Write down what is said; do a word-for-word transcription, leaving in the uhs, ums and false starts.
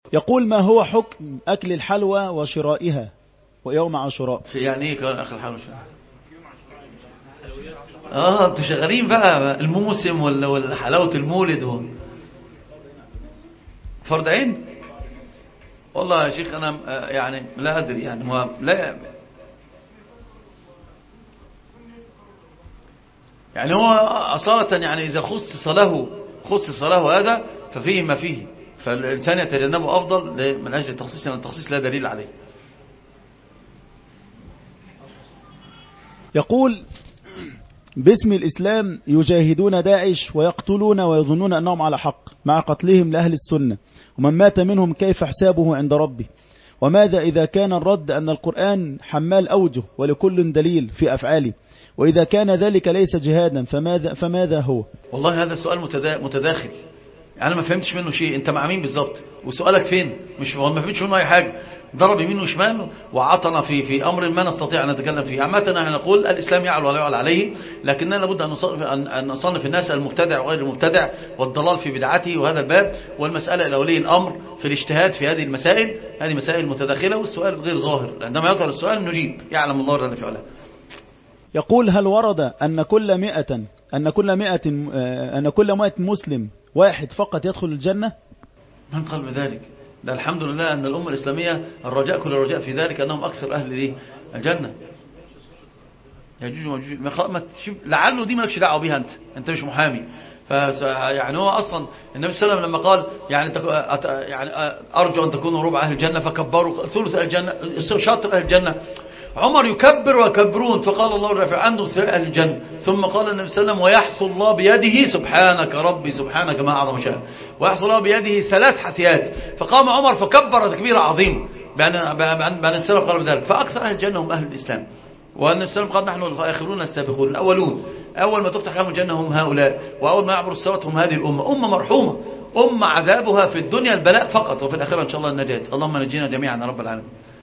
يقول ما هو حكم أكل الحلوى وشرائها ويوم عاشوراء؟ في يعني ايه كان اخر الحلوى؟ اه انتوا شغالين بقى الموسم ولا ولا حلاوه المولد و... فرض عين. والله يا شيخ انا يعني لا ادري يعني هو لا يعني هو اصاله يعني اذا خصص له خصص له هذا ففيه ما فيه، فالانسان يتجنبه افضل من اجل التخصيص، لان التخصيص لا دليل عليه. يقول باسم الإسلام يجاهدون داعش ويقتلون ويظنون أنهم على حق مع قتلهم لأهل السنة، ومن مات منهم كيف حسابه عند ربه؟ وماذا إذا كان الرد أن القرآن حمال أوجه ولكل دليل في أفعاله، وإذا كان ذلك ليس جهادا فماذا, فماذا هو؟ والله هذا السؤال متداخل، أنا ما فهمتش منه شيء. أنت مع مين بالضبط وسؤالك فين؟ مش ما فهمتش منه أي حاجة. ضرب يمين وشمال وعطنا في في أمر ما نستطيع أن نتكلم فيه. عامة نحن نقول الإسلام يعلو ولا يعلى عليه، لكننا لابد أن نصنف, أن نصنف الناس المبتدع وغير المبتدع والضلال في بدعته، وهذا الباب والمسألة إلى ولي الأمر في الاجتهاد في هذه المسائل. هذه مسائل متداخلة والسؤال غير ظاهر، عندما يظهر السؤال نجيب، يعلم الله الذي في علاه. يقول هل ورد أن كل مئة أن كل مئة أن كل مئة مسلم واحد فقط يدخل الجنة؟ من قال بذلك؟ ده الحمد لله أن الأمة الإسلامية الرجاء كل الرجاء في ذلك أنهم أكثر أهل دي الجنة. يجوز ومجوز ما تشوف لعله دي مالكش دعوه بيها، أنت أنت مش محامي. يعني هو أصلا النبي صلى الله عليه وسلم لما قال يعني يعني أرجو أن تكونوا ربع أهل الجنة فكبروا ثلث أهل الجنة شاطر أهل الجنة، عمر يكبر ويكبرون، فقال الله رفع عنده أهل الجنة، ثم قال النبي صلى الله عليه وسلم ويحصل الله بيده سبحانك ربي سبحانك ما أعظم شأن، ويحصل الله بيده ثلاث حثيات، فقام عمر فكبر تكبيرا عظيما بأن بأن السلف قالوا بذلك، فأكثر أهل الجنة هم أهل الإسلام. والنبي صلى الله عليه وسلم قال نحن الآخرون السابقون الأولون، أول ما تفتح لهم الجنة هم هؤلاء، وأول ما يعبر الصراط هم هذه الأمة، أمة مرحومة، أمة عذابها في الدنيا البلاء فقط، وفي الآخرة إن شاء الله النجاة. اللهم نجينا جميعا يا رب العالمين.